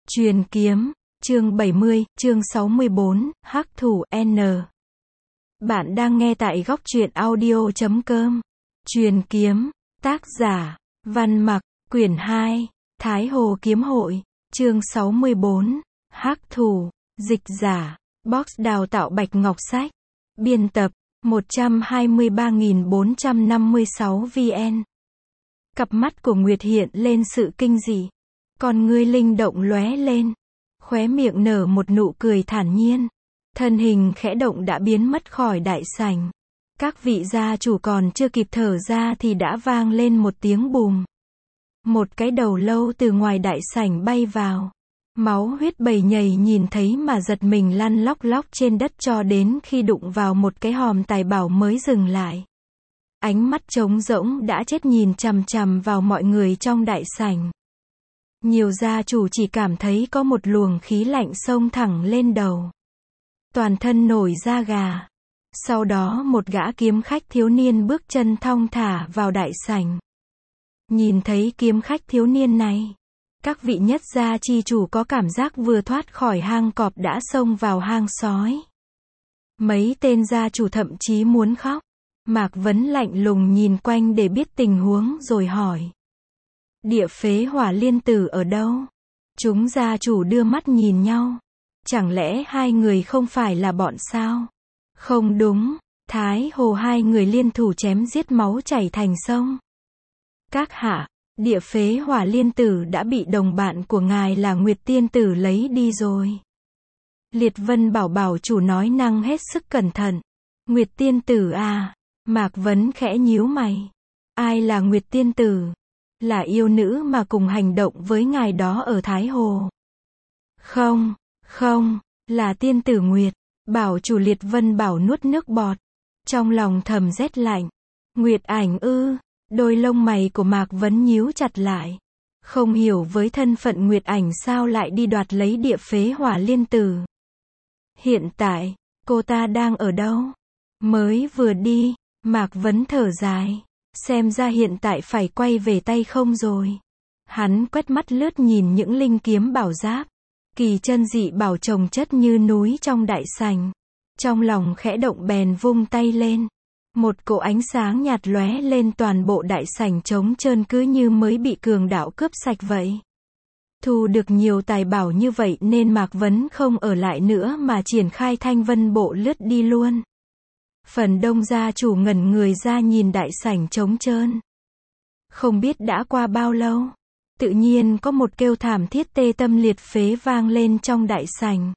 Truyền kiếm, chương 70, chương 64, Hắc thủ N. Bạn đang nghe tại góc truyện audio.com. Truyền kiếm, tác giả, Văn Mặc, quyển 2, Thái Hồ Kiếm Hội, chương 64, Hắc thủ, dịch giả, box đào tạo Bạch Ngọc Sách, biên tập, 123.456 VN. Cặp mắt của Nguyệt hiện lên sự kinh dị. Con ngươi linh động lóe lên. Khóe miệng nở một nụ cười thản nhiên. Thân hình khẽ động đã biến mất khỏi đại sảnh. Các vị gia chủ còn chưa kịp thở ra thì đã vang lên một tiếng bùm. Một cái đầu lâu từ ngoài đại sảnh bay vào. Máu huyết bầy nhầy nhìn thấy mà giật mình lăn lóc lóc trên đất cho đến khi đụng vào một cái hòm tài bảo mới dừng lại. Ánh mắt trống rỗng đã chết nhìn chằm chằm vào mọi người trong đại sảnh. Nhiều gia chủ chỉ cảm thấy có một luồng khí lạnh xông thẳng lên đầu. Toàn thân nổi da gà. Sau đó một gã kiếm khách thiếu niên bước chân thong thả vào đại sảnh. Nhìn thấy kiếm khách thiếu niên này, các vị nhất gia chi chủ có cảm giác vừa thoát khỏi hang cọp đã xông vào hang sói. Mấy tên gia chủ thậm chí muốn khóc. Mạc Vấn lạnh lùng nhìn quanh để biết tình huống rồi hỏi. Địa phế hỏa liên tử ở đâu? Chúng gia chủ đưa mắt nhìn nhau. Chẳng lẽ hai người không phải là bọn sao? Không đúng, Thái Hồ hai người liên thủ chém giết máu chảy thành sông. Các hạ, địa phế hỏa liên tử đã bị đồng bạn của ngài là Nguyệt Tiên Tử lấy đi rồi. Liệt Vân bảo chủ nói năng hết sức cẩn thận. Nguyệt Tiên Tử à? Mạc Vấn khẽ nhíu mày. Ai là Nguyệt Tiên Tử? Là yêu nữ mà cùng hành động với ngài đó ở Thái Hồ. Không, là Tiên Tử Nguyệt. Bảo chủ Liệt Vân bảo nuốt nước bọt. Trong lòng thầm rét lạnh. Nguyệt ảnh ư? Đôi lông mày của Mạc Vấn nhíu chặt lại. Không hiểu với thân phận Nguyệt ảnh sao lại đi đoạt lấy địa phế hỏa liên tử. Hiện tại, cô ta đang ở đâu? Mới vừa đi. Mạc Vấn thở dài. Xem ra hiện tại phải quay về tay không rồi. Hắn quét mắt lướt nhìn những linh kiếm bảo giáp, kỳ chân dị bảo chồng chất như núi trong đại sảnh. Trong lòng khẽ động bèn vung tay lên. Một cỗ ánh sáng nhạt lóe lên toàn bộ đại sảnh trống trơn cứ như mới bị cường đạo cướp sạch vậy. Thu được nhiều tài bảo như vậy nên Mạc Vấn không ở lại nữa mà triển khai thanh vân bộ lướt đi luôn. Phần đông gia chủ ngẩn người ra nhìn đại sảnh trống trơn. Không biết đã qua bao lâu, tự nhiên có một kêu thảm thiết tê tâm liệt phế vang lên trong đại sảnh.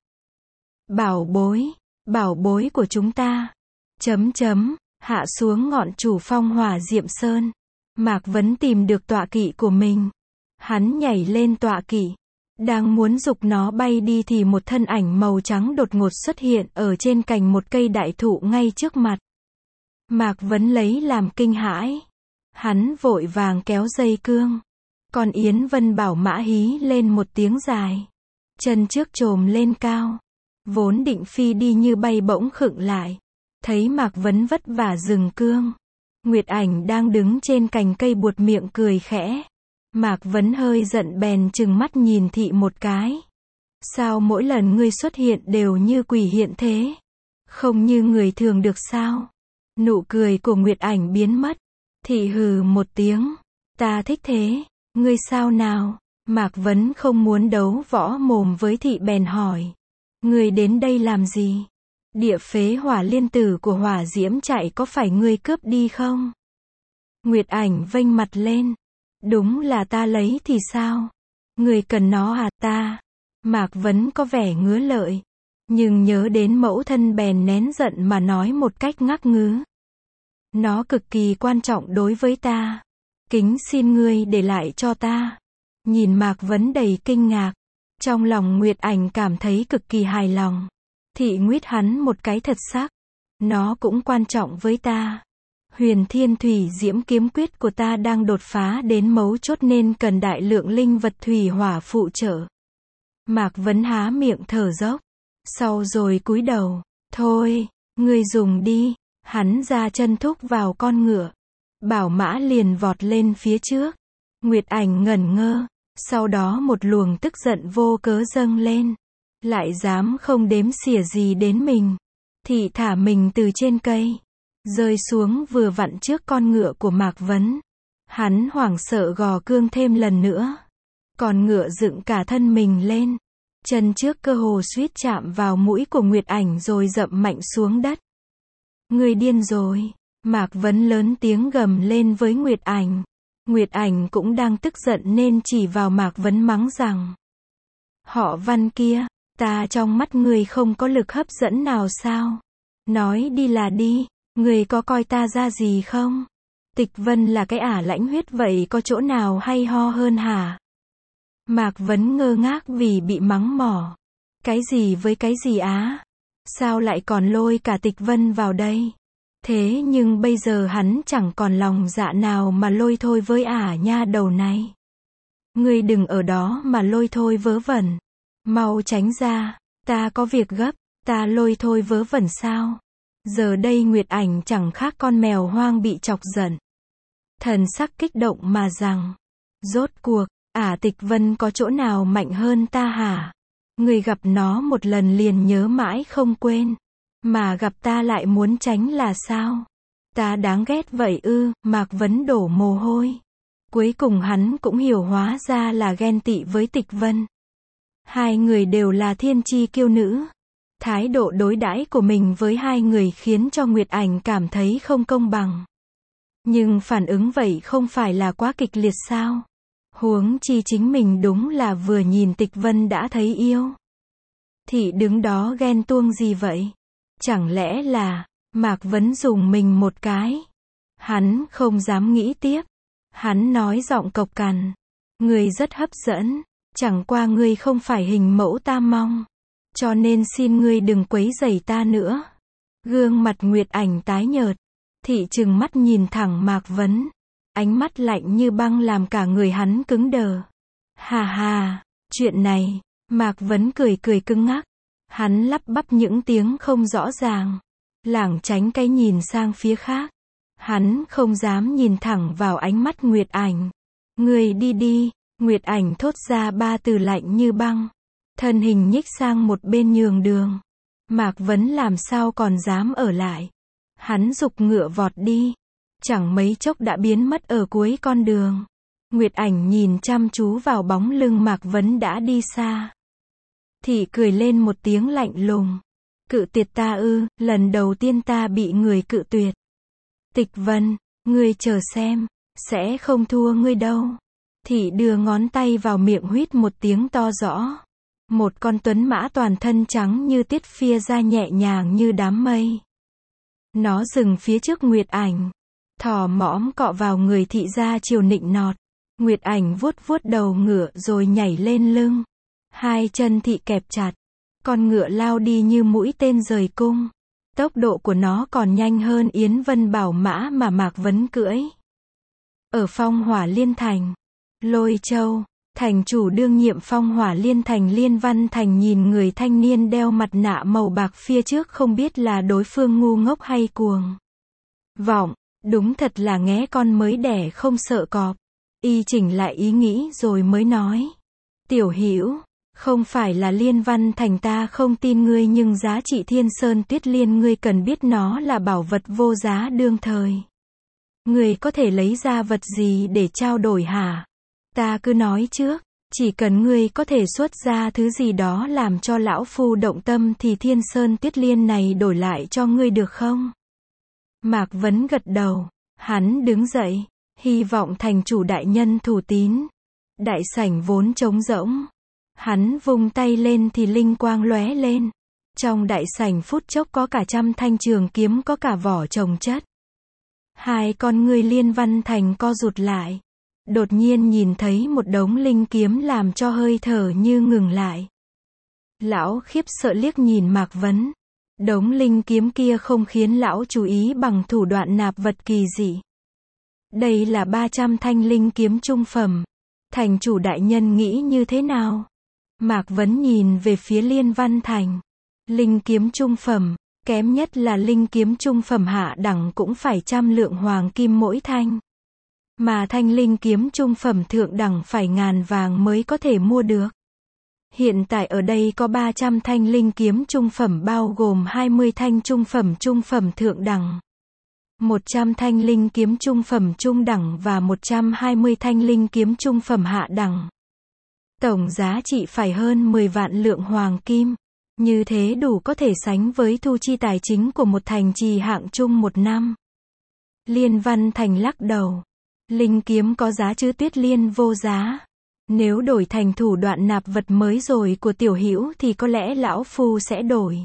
Bảo bối của chúng ta. Hạ xuống ngọn chủ phong hỏa Diệm Sơn. Mạc Vấn tìm được tọa kỵ của mình. Hắn nhảy lên tọa kỵ. Đang muốn giục nó bay đi thì một thân ảnh màu trắng đột ngột xuất hiện ở trên cành một cây đại thụ ngay trước mặt. Mạc Vấn lấy làm kinh hãi. Hắn vội vàng kéo dây cương. Còn Yến Vân bảo mã hí lên một tiếng dài. Chân trước chồm lên cao. Vốn định phi đi như bay bỗng khựng lại. Thấy Mạc Vấn vất vả dừng cương. Nguyệt ảnh đang đứng trên cành cây buột miệng cười khẽ. Mạc Vấn hơi giận bèn trừng mắt nhìn thị một cái. Sao mỗi lần ngươi xuất hiện đều như quỷ hiện thế? Không như người thường được sao? Nụ cười của Nguyệt ảnh biến mất. Thị hừ một tiếng. Ta thích thế. Ngươi sao nào? Mạc Vấn không muốn đấu võ mồm với thị bèn hỏi. Ngươi đến đây làm gì? Địa phế hỏa liên tử của hỏa diễm chạy có phải ngươi cướp đi không? Nguyệt ảnh vênh mặt lên. Đúng là ta lấy thì sao? Người cần nó à ta? Mạc Vấn có vẻ ngứa lợi. Nhưng nhớ đến mẫu thân bèn nén giận mà nói một cách ngắc ngứ. Nó cực kỳ quan trọng đối với ta. Kính xin ngươi để lại cho ta. Nhìn Mạc Vấn đầy kinh ngạc. Trong lòng Nguyệt ảnh cảm thấy cực kỳ hài lòng. Thị nguyết hắn một cái thật sắc. Nó cũng quan trọng với ta. Huyền Thiên Thủy Diễm kiếm quyết của ta đang đột phá đến mấu chốt nên cần đại lượng linh vật thủy hỏa phụ trợ. Mạc Vấn há miệng thở dốc. Sau rồi cúi đầu. Thôi, ngươi dùng đi. Hắn ra chân thúc vào con ngựa. Bảo mã liền vọt lên phía trước. Nguyệt ảnh ngẩn ngơ. Sau đó một luồng tức giận vô cớ dâng lên. Lại dám không đếm xỉa gì đến mình. Thị thả mình từ trên cây. Rơi xuống vừa vặn trước con ngựa của Mạc Vấn. Hắn hoảng sợ gò cương thêm lần nữa. Con ngựa dựng cả thân mình lên. Chân trước cơ hồ suýt chạm vào mũi của Nguyệt Ảnh rồi dậm mạnh xuống đất. Người điên rồi. Mạc Vấn lớn tiếng gầm lên với Nguyệt Ảnh. Nguyệt Ảnh cũng đang tức giận nên chỉ vào Mạc Vấn mắng rằng. Họ Văn kia, ta trong mắt người không có lực hấp dẫn nào sao? Nói đi là đi, người có coi ta ra gì không? Tịch Vân là cái ả lãnh huyết vậy có chỗ nào hay ho hơn hả? Mạc Vấn ngơ ngác vì bị mắng mỏ. Cái gì với cái gì á? Sao lại còn lôi cả Tịch Vân vào đây? Thế nhưng bây giờ hắn chẳng còn lòng dạ nào mà lôi thôi với ả nha đầu này. Ngươi đừng ở đó mà lôi thôi vớ vẩn. Mau tránh ra, ta có việc gấp, ta lôi thôi vớ vẩn sao? Giờ đây Nguyệt Ảnh chẳng khác con mèo hoang bị chọc giận. Thần sắc kích động mà rằng, rốt cuộc, ả Tịch Vân có chỗ nào mạnh hơn ta hả? Người gặp nó một lần liền nhớ mãi không quên. Mà gặp ta lại muốn tránh là sao? Ta đáng ghét vậy ư? Mạc Vấn đổ mồ hôi. Cuối cùng hắn cũng hiểu hóa ra là ghen tị với Tịch Vân. Hai người đều là thiên chi kiêu nữ. Thái độ đối đãi của mình với hai người khiến cho Nguyệt Ảnh cảm thấy không công bằng. Nhưng phản ứng vậy không phải là quá kịch liệt sao? Huống chi chính mình đúng là vừa nhìn Tịch Vân đã thấy yêu. Thị đứng đó ghen tuông gì vậy? Chẳng lẽ là, Mạc Vấn dùng mình một cái. Hắn không dám nghĩ tiếp. Hắn nói giọng cộc cằn. Người rất hấp dẫn, chẳng qua ngươi không phải hình mẫu ta mong. Cho nên xin ngươi đừng quấy rầy ta nữa. Gương mặt Nguyệt Ảnh tái nhợt. Thị trừng mắt nhìn thẳng Mạc Vấn. Ánh mắt lạnh như băng làm cả người hắn cứng đờ. Hà hà, chuyện này, Mạc Vấn cười cười cứng ngắc. Hắn lắp bắp những tiếng không rõ ràng. Lảng tránh cái nhìn sang phía khác. Hắn không dám nhìn thẳng vào ánh mắt Nguyệt Ảnh. Người đi đi, Nguyệt Ảnh thốt ra ba từ lạnh như băng. Thân hình nhích sang một bên nhường đường. Mạc Vấn làm sao còn dám ở lại. Hắn giục ngựa vọt đi. Chẳng mấy chốc đã biến mất ở cuối con đường. Nguyệt Ảnh nhìn chăm chú vào bóng lưng Mạc Vấn đã đi xa. Thị cười lên một tiếng lạnh lùng. Cự tuyệt ta ư? Lần đầu tiên ta bị người cự tuyệt. Tịch Vân, ngươi chờ xem, sẽ không thua ngươi đâu. Thị đưa ngón tay vào miệng huýt một tiếng to rõ. Một con tuấn mã toàn thân trắng như tiết phia ra nhẹ nhàng như đám mây. Nó dừng phía trước Nguyệt Ảnh. Thò mõm cọ vào người thị ra chiều nịnh nọt. Nguyệt Ảnh vuốt vuốt đầu ngựa rồi nhảy lên lưng. Hai chân thị kẹp chặt. Con ngựa lao đi như mũi tên rời cung. Tốc độ của nó còn nhanh hơn Yến Vân Bảo mã mà Mạc Vấn cưỡi. Ở Phong Hỏa Liên Thành, Lôi Châu, thành chủ đương nhiệm Phong Hỏa Liên Thành Liên Văn Thành nhìn người thanh niên đeo mặt nạ màu bạc phía trước không biết là đối phương ngu ngốc hay cuồng vọng, đúng thật là nghé con mới đẻ không sợ cọp. Y chỉnh lại ý nghĩ rồi mới nói. Tiểu Hữu, không phải là Liên Văn Thành ta không tin ngươi nhưng giá trị Thiên Sơn Tuyết Liên ngươi cần biết nó là bảo vật vô giá đương thời. Ngươi có thể lấy ra vật gì để trao đổi hả? Ta cứ nói trước, chỉ cần ngươi có thể xuất ra thứ gì đó làm cho lão phu động tâm thì Thiên Sơn Tuyết Liên này đổi lại cho ngươi được không? Mạc Vấn gật đầu, hắn đứng dậy, hy vọng thành chủ đại nhân thủ tín. Đại sảnh vốn trống rỗng. Hắn vung tay lên thì linh quang lóe lên. Trong đại sảnh phút chốc có cả trăm thanh trường kiếm có cả vỏ chồng chất. Hai con ngươi Liên Văn Thành co rụt lại. Đột nhiên nhìn thấy một đống linh kiếm làm cho hơi thở như ngừng lại. Lão khiếp sợ liếc nhìn Mạc Vấn. Đống linh kiếm kia không khiến lão chú ý bằng thủ đoạn nạp vật kỳ dị. Đây là 300 thanh linh kiếm trung phẩm. Thành chủ đại nhân nghĩ như thế nào? Mạc Vấn nhìn về phía Liên Văn Thành. Linh kiếm trung phẩm, kém nhất là linh kiếm trung phẩm hạ đẳng cũng phải 100 lượng hoàng kim mỗi thanh. Mà thanh linh kiếm trung phẩm thượng đẳng phải ngàn vàng mới có thể mua được. Hiện tại ở đây có 300 thanh linh kiếm trung phẩm bao gồm 20 thanh trung phẩm thượng đẳng, 100 thanh linh kiếm trung phẩm trung đẳng và 120 thanh linh kiếm trung phẩm hạ đẳng. Tổng giá trị phải hơn 10 vạn lượng hoàng kim. Như thế đủ có thể sánh với thu chi tài chính của một thành trì hạng trung một năm. Liên Văn Thành lắc đầu. Linh kiếm có giá chứ Tuyết Liên vô giá. Nếu đổi thành thủ đoạn nạp vật mới rồi của Tiểu Hữu thì có lẽ lão phu sẽ đổi.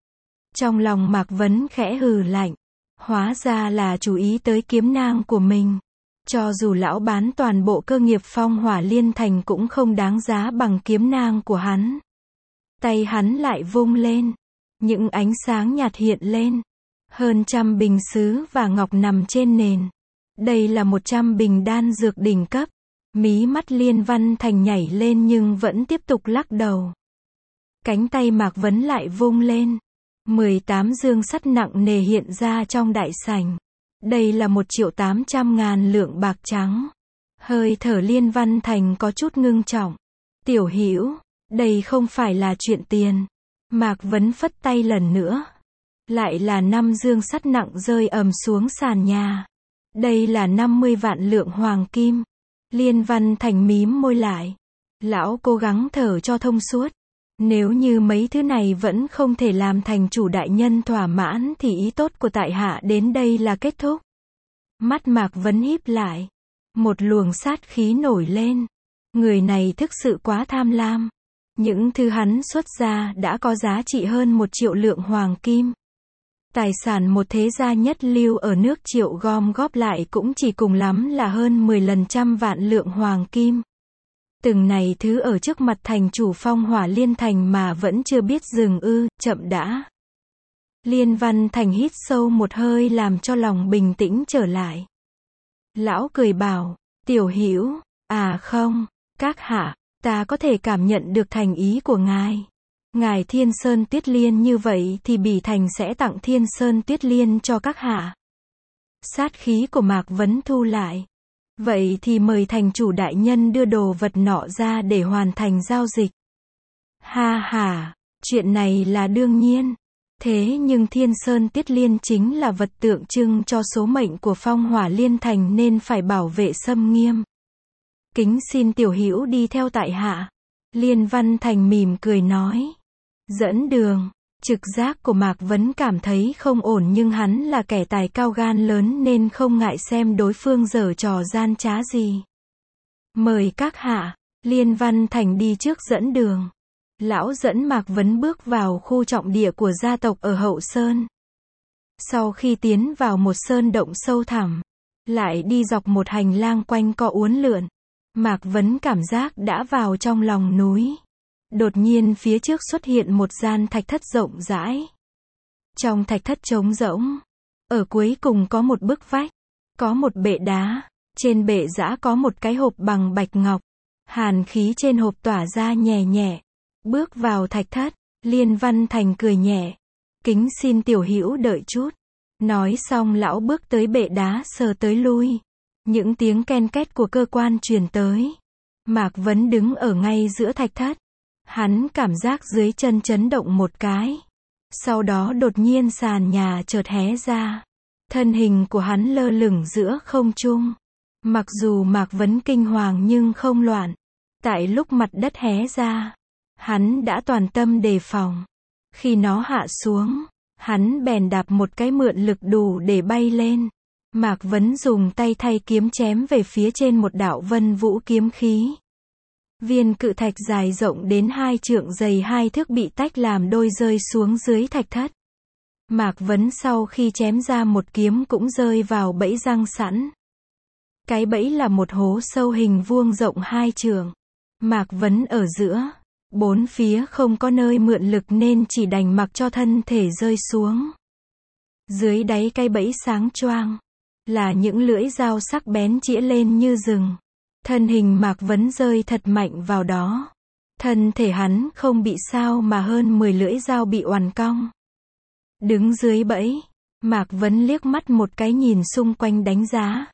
Trong lòng Mạc Vấn khẽ hừ lạnh. Hóa ra là chú ý tới kiếm nang của mình. Cho dù lão bán toàn bộ cơ nghiệp Phong Hỏa Liên Thành cũng không đáng giá bằng kiếm nang của hắn. Tay hắn lại vung lên. Những ánh sáng nhạt hiện lên. Hơn trăm bình sứ và ngọc nằm trên nền. Đây là 100 bình đan dược đỉnh cấp. Mí mắt Liên Văn Thành nhảy lên nhưng vẫn tiếp tục lắc đầu. Cánh tay Mạc Vấn lại vung lên. 18 dương sắt nặng nề hiện ra trong đại sảnh. Đây là 1.800.000 lượng bạc trắng. Hơi thở Liên Văn Thành có chút ngưng trọng. Tiểu Hữu, đây không phải là chuyện tiền. Mạc Vấn phất tay lần nữa. Lại là 5 dương sắt nặng rơi ầm xuống sàn nhà. Đây là 50 vạn lượng hoàng kim. Liên Văn Thành mím môi lại. Lão cố gắng thở cho thông suốt. Nếu như mấy thứ này vẫn không thể làm thành chủ đại nhân thỏa mãn thì ý tốt của tại hạ đến đây là kết thúc. Mắt Mạc Vấn híp lại. Một luồng sát khí nổi lên. Người này thực sự quá tham lam. Những thứ hắn xuất ra đã có giá trị hơn 1 triệu lượng hoàng kim. Tài sản một thế gia nhất lưu ở nước Triệu gom góp lại cũng chỉ cùng lắm là hơn 10 lần trăm vạn lượng hoàng kim. Từng này thứ ở trước mặt thành chủ Phong Hỏa Liên Thành mà vẫn chưa biết dừng ư, chậm đã. Liên Văn Thành hít sâu một hơi làm cho lòng bình tĩnh trở lại. Lão cười bảo, Tiểu Hữu, à không, các hạ, ta có thể cảm nhận được thành ý của ngài. Ngài Thiên Sơn Tuyết Liên như vậy thì Bỉ Thành sẽ tặng Thiên Sơn Tuyết Liên cho các hạ. Sát khí của Mạc Vấn thu lại. Vậy thì mời thành chủ đại nhân đưa đồ vật nọ ra để hoàn thành giao dịch. Ha ha, chuyện này là đương nhiên. Thế nhưng Thiên Sơn Tuyết Liên chính là vật tượng trưng cho số mệnh của Phong Hỏa Liên Thành nên phải bảo vệ xâm nghiêm. Kính xin Tiểu Hữu đi theo tại hạ. Liên Văn Thành mỉm cười nói. Dẫn đường. Trực giác của Mạc Vấn cảm thấy không ổn nhưng hắn là kẻ tài cao gan lớn nên không ngại xem đối phương giở trò gian trá gì. Mời các hạ. Liên Văn Thành đi trước dẫn đường. Lão dẫn Mạc Vấn bước vào khu trọng địa của gia tộc ở Hậu Sơn. Sau khi tiến vào một sơn động sâu thẳm, lại đi dọc một hành lang quanh co uốn lượn, Mạc Vấn cảm giác đã vào trong lòng núi. Đột nhiên phía trước xuất hiện một gian thạch thất rộng rãi. Trong thạch thất trống rỗng, ở cuối cùng có một bức vách, có một bệ đá, trên bệ giã có một cái hộp bằng bạch ngọc. Hàn khí trên hộp tỏa ra nhẹ nhẹ. Bước vào thạch thất, Liên Văn Thành cười nhẹ. Kính xin Tiểu Hữu đợi chút. Nói xong lão bước tới bệ đá sờ tới lui. Những tiếng ken két của cơ quan truyền tới. Mạc Vấn đứng ở ngay giữa thạch thất. Hắn cảm giác dưới chân chấn động một cái. Sau đó đột nhiên sàn nhà chợt hé ra. Thân hình của hắn lơ lửng giữa không trung. Mặc dù Mạc Vấn kinh hoàng nhưng không loạn. Tại lúc mặt đất hé ra, hắn đã toàn tâm đề phòng. Khi nó hạ xuống, hắn bèn đạp một cái mượn lực đủ để bay lên. Mạc Vấn dùng tay thay kiếm chém về phía trên một đạo vân vũ kiếm khí. Viên cự thạch dài rộng đến 2 trượng dày 2 thước bị tách làm đôi rơi xuống dưới thạch thất. Mạc Vấn sau khi chém ra một kiếm cũng rơi vào bẫy răng sẵn. Cái bẫy là một hố sâu hình vuông rộng 2 trượng. Mạc Vấn ở giữa. Bốn phía không có nơi mượn lực nên chỉ đành mặc cho thân thể rơi xuống. Dưới đáy cái bẫy sáng choang là những lưỡi dao sắc bén chĩa lên như rừng. Thân hình Mạc Vấn rơi thật mạnh vào đó. Thân thể hắn không bị sao mà hơn 10 lưỡi dao bị oằn cong. Đứng dưới bẫy, Mạc Vấn liếc mắt một cái nhìn xung quanh đánh giá.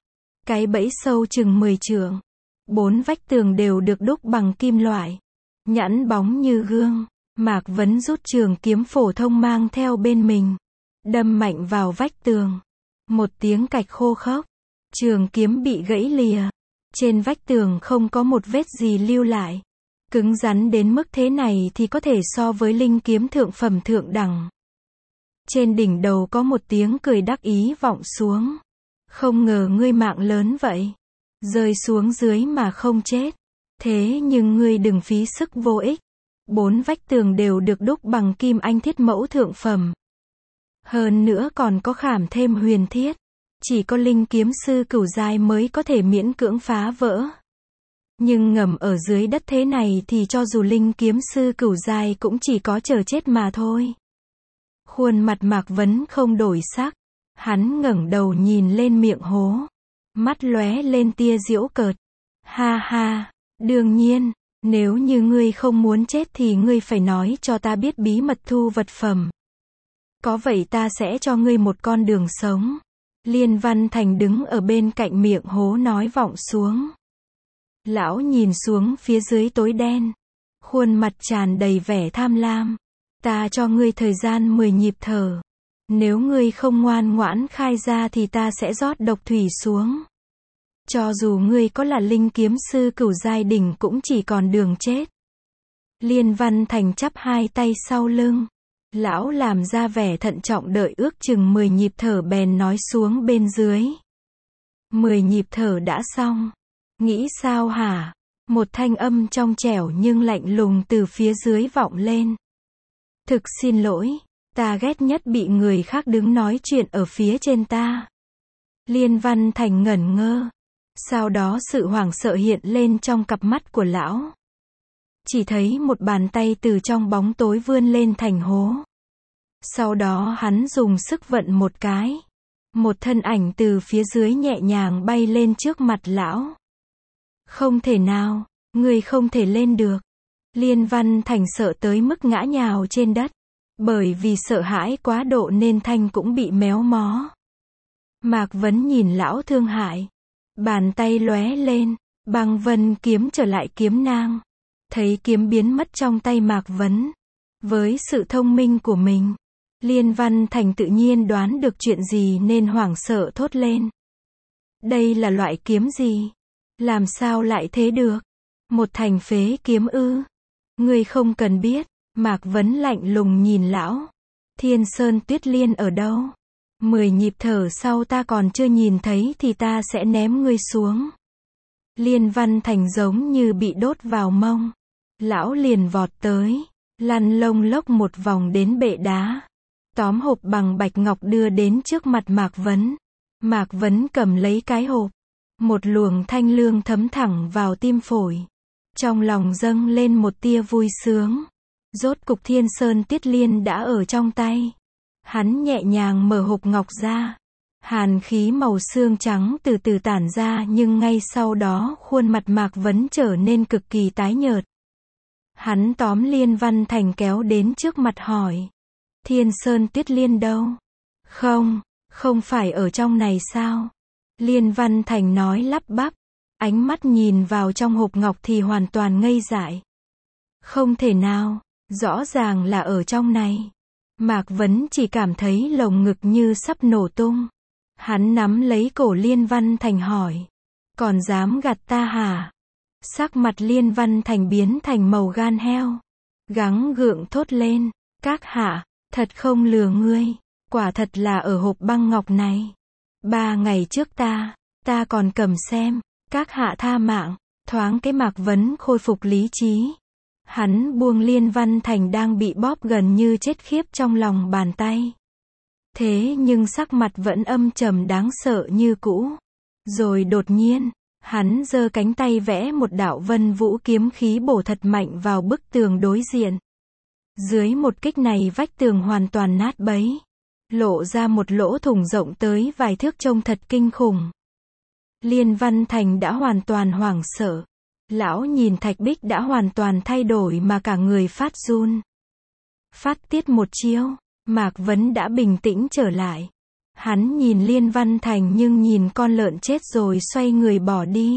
Cái bẫy sâu chừng 10 trượng. 4 vách tường đều được đúc bằng kim loại. Nhẵn bóng như gương. Mạc Vấn rút trường kiếm phổ thông mang theo bên mình. Đâm mạnh vào vách tường. Một tiếng cạch khô khốc. Trường kiếm bị gãy lìa. Trên vách tường không có một vết gì lưu lại. Cứng rắn đến mức thế này thì có thể so với linh kiếm thượng phẩm thượng đẳng. Trên đỉnh đầu có một tiếng cười đắc ý vọng xuống. Không ngờ ngươi mạng lớn vậy. Rơi xuống dưới mà không chết. Thế nhưng ngươi đừng phí sức vô ích. 4 vách tường đều được đúc bằng kim anh thiết mẫu thượng phẩm. Hơn nữa còn có khảm thêm huyền thiết. Chỉ có linh kiếm sư cửu giai mới có thể miễn cưỡng phá vỡ. Nhưng ngầm ở dưới đất thế này thì cho dù linh kiếm sư cửu giai cũng chỉ có chờ chết mà thôi. Khuôn mặt Mạc Vấn không đổi sắc. Hắn ngẩng đầu nhìn lên miệng hố. Mắt lóe lên tia giễu cợt. Ha ha, đương nhiên, nếu như ngươi không muốn chết thì ngươi phải nói cho ta biết bí mật thu vật phẩm. Có vậy ta sẽ cho ngươi một con đường sống. Liên Văn Thành đứng ở bên cạnh miệng hố nói vọng xuống. Lão nhìn xuống phía dưới tối đen. Khuôn mặt tràn đầy vẻ tham lam. Ta cho ngươi thời gian 10 nhịp thở. Nếu ngươi không ngoan ngoãn khai ra thì ta sẽ rót độc thủy xuống. Cho dù ngươi có là linh kiếm sư cửu giai đỉnh cũng chỉ còn đường chết. Liên Văn Thành chắp hai tay sau lưng. Lão làm ra vẻ thận trọng đợi ước chừng 10 nhịp thở bèn nói xuống bên dưới. 10 nhịp thở đã xong. Nghĩ sao hả? Một thanh âm trong trẻo nhưng lạnh lùng từ phía dưới vọng lên. Thực xin lỗi, ta ghét nhất bị người khác đứng nói chuyện ở phía trên ta. Liên Văn Thành ngẩn ngơ. Sau đó sự hoảng sợ hiện lên trong cặp mắt của lão. Chỉ thấy một bàn tay từ trong bóng tối vươn lên thành hố. Sau đó hắn dùng sức vận một cái. Một thân ảnh từ phía dưới nhẹ nhàng bay lên trước mặt lão. Không thể nào, người không thể lên được. Liên Văn Thành sợ tới mức ngã nhào trên đất. Bởi vì sợ hãi quá độ nên thanh cũng bị méo mó. Mạc Vấn nhìn lão thương hại. Bàn tay lóe lên, băng vân kiếm trở lại kiếm nang. Thấy kiếm biến mất trong tay Mạc Vấn. Với sự thông minh của mình, Liên Văn Thành tự nhiên đoán được chuyện gì nên hoảng sợ thốt lên. Đây là loại kiếm gì? Làm sao lại thế được? Một thành phế kiếm ư? Ngươi không cần biết. Mạc Vấn lạnh lùng nhìn lão. Thiên Sơn Tuyết Liên ở đâu? 10 nhịp thở sau ta còn chưa nhìn thấy thì ta sẽ ném ngươi xuống. Liên Văn Thành giống như bị đốt vào mông. Lão liền vọt tới, lăn lông lốc một vòng đến bệ đá. Tóm hộp bằng bạch ngọc đưa đến trước mặt Mạc Vấn. Mạc Vấn cầm lấy cái hộp. Một luồng thanh lương thấm thẳng vào tim phổi. Trong lòng dâng lên một tia vui sướng. Rốt cục Thiên Sơn Tiết Liên đã ở trong tay. Hắn nhẹ nhàng mở hộp ngọc ra. Hàn khí màu xương trắng từ từ tản ra nhưng ngay sau đó khuôn mặt Mạc Vấn trở nên cực kỳ tái nhợt. Hắn tóm Liên Văn Thành kéo đến trước mặt hỏi. Thiên Sơn Tuyết Liên đâu? Không phải ở trong này sao? Liên Văn Thành nói lắp bắp. Ánh mắt nhìn vào trong hộp ngọc thì hoàn toàn ngây dại. Không thể nào, rõ ràng là ở trong này. Mạc Vấn chỉ cảm thấy lồng ngực như sắp nổ tung. Hắn nắm lấy cổ Liên Văn Thành hỏi. Còn dám gạt ta hả? Sắc mặt Liên Văn Thành biến thành màu gan heo. Gắng gượng thốt lên. Các hạ, thật không lừa ngươi. Quả thật là ở hộp băng ngọc này. 3 ngày trước ta còn cầm xem. Các hạ tha mạng. Thoáng cái Mạc Vấn khôi phục lý trí. Hắn buông Liên Văn Thành đang bị bóp gần như chết khiếp trong lòng bàn tay. Thế nhưng sắc mặt vẫn âm trầm đáng sợ như cũ. Rồi đột nhiên, hắn giơ cánh tay vẽ một đạo vân vũ kiếm khí bổ thật mạnh vào bức tường đối diện. Dưới một kích này vách tường hoàn toàn nát bấy. Lộ ra một lỗ thủng rộng tới vài thước trông thật kinh khủng. Liên Văn Thành đã hoàn toàn hoảng sợ. Lão nhìn thạch bích đã hoàn toàn thay đổi mà cả người phát run. Phát tiết một chiêu, Mạc Vấn đã bình tĩnh trở lại. Hắn nhìn Liên Văn Thành nhưng nhìn con lợn chết rồi xoay người bỏ đi.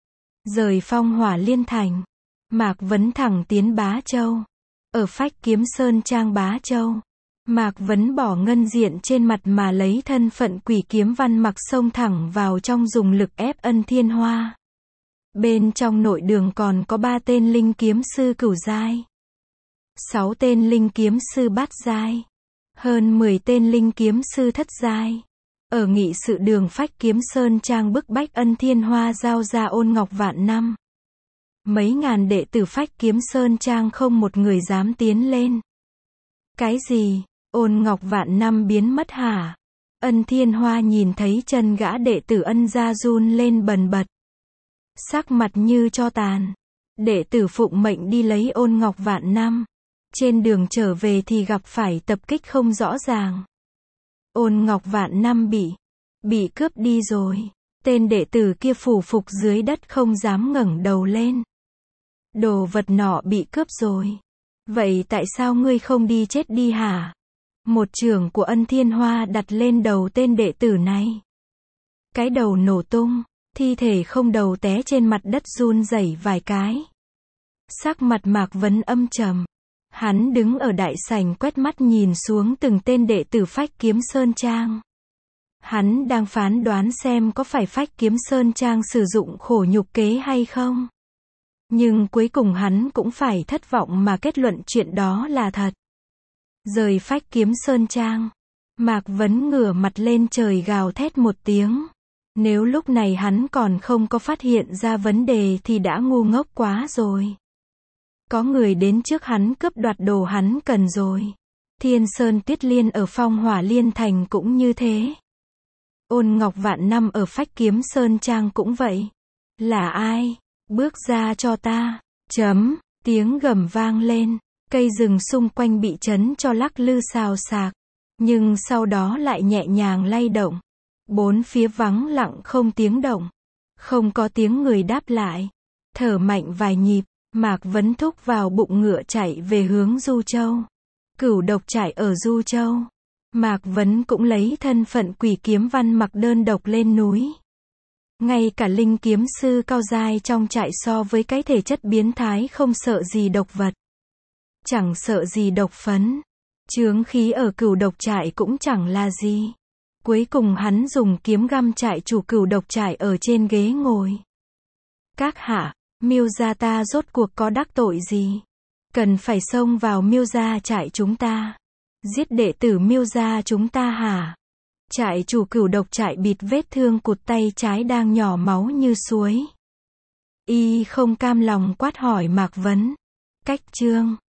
Rời Phong Hỏa Liên Thành, Mạc Vấn thẳng tiến Bá Châu. Ở Phách Kiếm Sơn Trang Bá Châu, Mạc Vấn bỏ ngân diện trên mặt mà lấy thân phận Quỷ Kiếm Văn mặc xông thẳng vào trong dùng lực ép Ân Thiên Hoa. Bên trong nội đường còn có 3 tên linh kiếm sư cửu giai, 6 tên linh kiếm sư bát giai, hơn 10 tên linh kiếm sư thất giai. Ở nghị sự đường Phách Kiếm Sơn Trang bức bách Ân Thiên Hoa giao ra Ôn Ngọc Vạn Năm. Mấy ngàn đệ tử Phách Kiếm Sơn Trang không một người dám tiến lên. Cái gì? Ôn Ngọc Vạn Năm biến mất hả? Ân Thiên Hoa nhìn thấy chân gã đệ tử Ân gia run lên bần bật. Sắc mặt như tro tàn. Đệ tử phụng mệnh đi lấy Ôn Ngọc Vạn Năm. Trên đường trở về thì gặp phải tập kích không rõ ràng. Ôn Ngọc Vạn Năm bị cướp đi rồi. Tên đệ tử kia phủ phục dưới đất không dám ngẩng đầu lên. Đồ vật nọ bị cướp rồi. Vậy tại sao ngươi không đi chết đi hả? Một chưởng của Ân Thiên Hoa đặt lên đầu tên đệ tử này. Cái đầu nổ tung, thi thể không đầu té trên mặt đất run rẩy vài cái. Sắc mặt Mạc Vấn âm trầm. Hắn đứng ở đại sảnh quét mắt nhìn xuống từng tên đệ tử Phách Kiếm Sơn Trang. Hắn đang phán đoán xem có phải Phách Kiếm Sơn Trang sử dụng khổ nhục kế hay không. Nhưng cuối cùng hắn cũng phải thất vọng mà kết luận chuyện đó là thật. Rời Phách Kiếm Sơn Trang, Mạc Vấn ngửa mặt lên trời gào thét một tiếng. Nếu lúc này hắn còn không có phát hiện ra vấn đề thì đã ngu ngốc quá rồi. Có người đến trước hắn cướp đoạt đồ hắn cần rồi. Thiên Sơn Tuyết Liên ở Phong Hỏa Liên Thành cũng như thế. Ôn Ngọc Vạn Năm ở Phách Kiếm Sơn Trang cũng vậy. Là ai? Bước ra cho ta. Tiếng gầm vang lên. Cây rừng xung quanh bị chấn cho lắc lư xào xạc. Nhưng sau đó lại nhẹ nhàng lay động. Bốn phía vắng lặng không tiếng động. Không có tiếng người đáp lại. Thở mạnh vài nhịp, Mạc Vấn thúc vào bụng ngựa chạy về hướng Du Châu. Cửu độc trại ở Du Châu. Mạc Vấn cũng lấy thân phận Quỷ Kiếm Văn mặc đơn độc lên núi. Ngay cả linh kiếm sư cao giai trong trại so với cái thể chất biến thái không sợ gì độc vật. Chẳng sợ gì độc phấn. Chướng khí ở cửu độc trại cũng chẳng là gì. Cuối cùng hắn dùng kiếm găm trại chủ cửu độc trại ở trên ghế ngồi. Các hạ, Miêu gia ta rốt cuộc có đắc tội gì? Cần phải xông vào Miêu gia trại chúng ta. Giết đệ tử Miêu gia chúng ta hả? Trại chủ cửu độc trại bịt vết thương cụt tay trái đang nhỏ máu như suối. Y không cam lòng quát hỏi Mạc Vấn. Cách chương